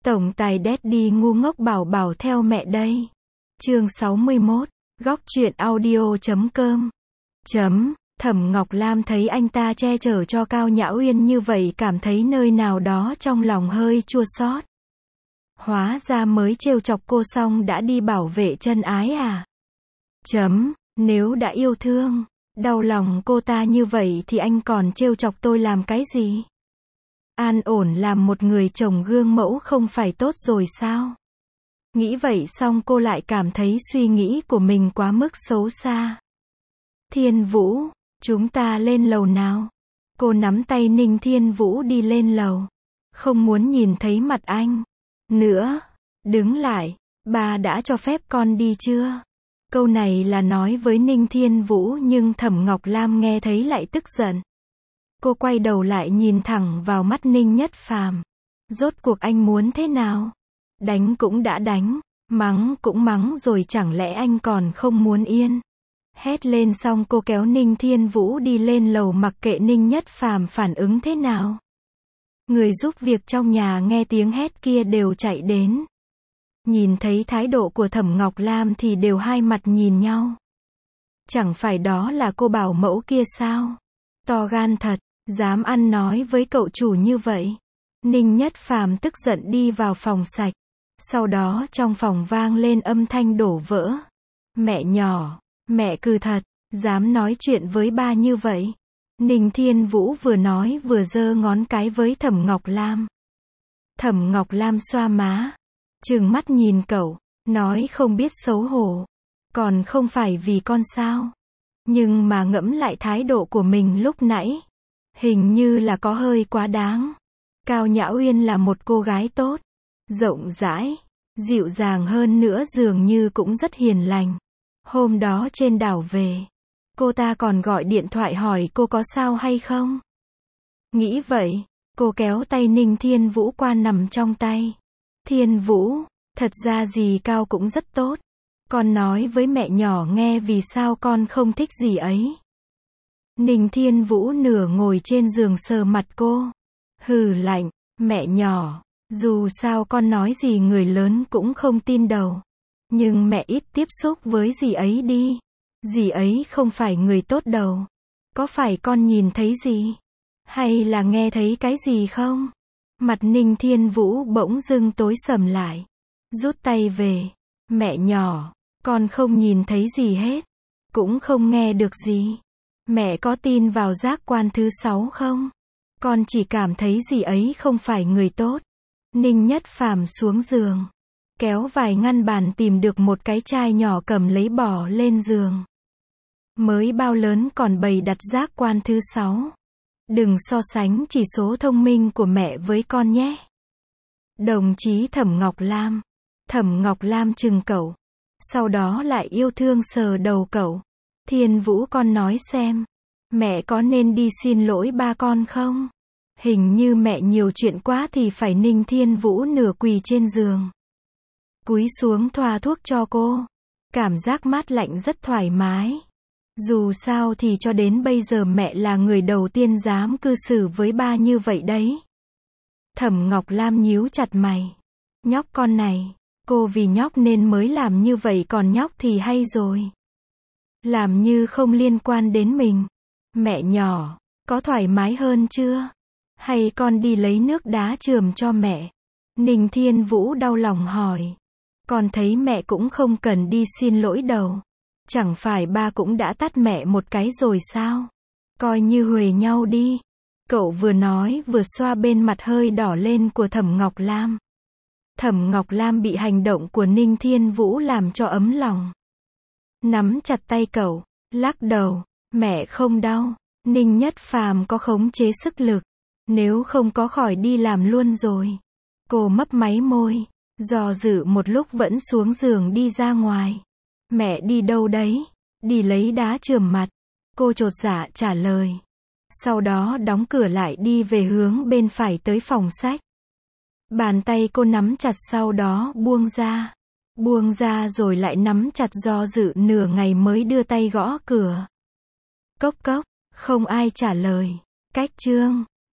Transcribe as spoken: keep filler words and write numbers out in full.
Tổng tài Daddy ngu ngốc bảo bảo theo mẹ đây. Chương sáu mươi mốt, góc truyện audio chấm com. Chấm, Thẩm Ngọc Lam thấy anh ta che chở cho Cao Nhã Uyên như vậy cảm thấy nơi nào đó trong lòng hơi chua xót. Hóa ra mới trêu chọc cô xong đã đi bảo vệ chân ái à. Chấm, nếu đã yêu thương, đau lòng cô ta như vậy thì anh còn trêu chọc tôi làm cái gì? An ổn làm một người chồng gương mẫu không phải tốt rồi sao? Nghĩ vậy xong cô lại cảm thấy suy nghĩ của mình quá mức xấu xa. Thiên Vũ, chúng ta lên lầu nào. Cô nắm tay Ninh Thiên Vũ đi lên lầu. Không muốn nhìn thấy mặt anh nữa. Đứng lại, bà đã cho phép con đi chưa? Câu này là nói với Ninh Thiên Vũ nhưng Thẩm Ngọc Lam nghe thấy lại tức giận. Cô quay đầu lại nhìn thẳng vào mắt Ninh Nhất Phàm. Rốt cuộc anh muốn thế nào? Đánh cũng đã đánh, mắng cũng mắng rồi chẳng lẽ anh còn không muốn yên? Hét lên xong cô kéo Ninh Thiên Vũ đi lên lầu mặc kệ Ninh Nhất Phàm phản ứng thế nào. Người giúp việc trong nhà nghe tiếng hét kia đều chạy đến. Nhìn thấy thái độ của Thẩm Ngọc Lam thì đều hai mặt nhìn nhau. Chẳng phải đó là cô bảo mẫu kia sao? To gan thật, dám ăn nói với cậu chủ như vậy. Ninh Nhất Phàm tức giận đi vào phòng sạch. Sau đó trong phòng vang lên âm thanh đổ vỡ. Mẹ nhỏ, mẹ cừ thật, dám nói chuyện với ba như vậy. Ninh Thiên Vũ vừa nói vừa giơ ngón cái với Thẩm Ngọc Lam. Thẩm Ngọc Lam xoa má, trừng mắt nhìn cậu, nói không biết xấu hổ. Còn không phải vì con sao? Nhưng mà ngẫm lại thái độ của mình lúc nãy, hình như là có hơi quá đáng. Cao Nhã Uyên là một cô gái tốt, rộng rãi, dịu dàng hơn nữa dường như cũng rất hiền lành. Hôm đó trên đảo về, cô ta còn gọi điện thoại hỏi cô có sao hay không. Nghĩ vậy, cô kéo tay Ninh Thiên Vũ qua nằm trong tay. Thiên Vũ, thật ra dì Cao cũng rất tốt. Con nói với mẹ nhỏ nghe vì sao con không thích dì ấy. Ninh Thiên Vũ nửa ngồi trên giường sờ mặt cô. Hừ lạnh, mẹ nhỏ, dù sao con nói gì người lớn cũng không tin đâu. Nhưng mẹ ít tiếp xúc với dì ấy đi. Dì ấy không phải người tốt đâu. Có phải con nhìn thấy gì? Hay là nghe thấy cái gì không? Mặt Ninh Thiên Vũ bỗng dưng tối sầm lại. Rút tay về. Mẹ nhỏ, con không nhìn thấy gì hết. Cũng không nghe được gì. Mẹ có tin vào giác quan thứ sáu không? Con chỉ cảm thấy dì ấy không phải người tốt. Ninh Nhất Phàm xuống giường. Kéo vài ngăn bàn tìm được một cái chai nhỏ cầm lấy bỏ lên giường. Mới bao lớn còn bày đặt giác quan thứ sáu. Đừng so sánh chỉ số thông minh của mẹ với con nhé. Đồng chí Thẩm Ngọc Lam. Thẩm Ngọc Lam chừng cậu. Sau đó lại yêu thương sờ đầu cậu. Thiên Vũ con nói xem. Mẹ có nên đi xin lỗi ba con không? Hình như mẹ nhiều chuyện quá thì phải. Ninh Thiên Vũ nửa quỳ trên giường. Cúi xuống thoa thuốc cho cô. Cảm giác mát lạnh rất thoải mái. Dù sao thì cho đến bây giờ mẹ là người đầu tiên dám cư xử với ba như vậy đấy. Thẩm Ngọc Lam nhíu chặt mày. Nhóc con này, cô vì nhóc nên mới làm như vậy còn nhóc thì hay rồi. Làm như không liên quan đến mình. Mẹ nhỏ, có thoải mái hơn chưa? Hay con đi lấy nước đá chườm cho mẹ? Ninh Thiên Vũ đau lòng hỏi. Con thấy mẹ cũng không cần đi xin lỗi đâu. Chẳng phải ba cũng đã tát mẹ một cái rồi sao? Coi như huề nhau đi. Cậu vừa nói vừa xoa bên mặt hơi đỏ lên của Thẩm Ngọc Lam. Thẩm Ngọc Lam bị hành động của Ninh Thiên Vũ làm cho ấm lòng. Nắm chặt tay cậu, lắc đầu. Mẹ không đau. Ninh Nhất Phàm có khống chế sức lực. Nếu không có khỏi đi làm luôn rồi. Cô mấp máy môi. Dò dự một lúc vẫn xuống giường đi ra ngoài. Mẹ đi đâu đấy? Đi lấy đá chườm mặt. Cô chột dạ trả lời. Sau đó đóng cửa lại đi về hướng bên phải tới phòng sách. Bàn tay cô nắm chặt sau đó buông ra. Buông ra rồi lại nắm chặt do dự nửa ngày mới đưa tay gõ cửa. Cốc cốc, không ai trả lời. Cách chương.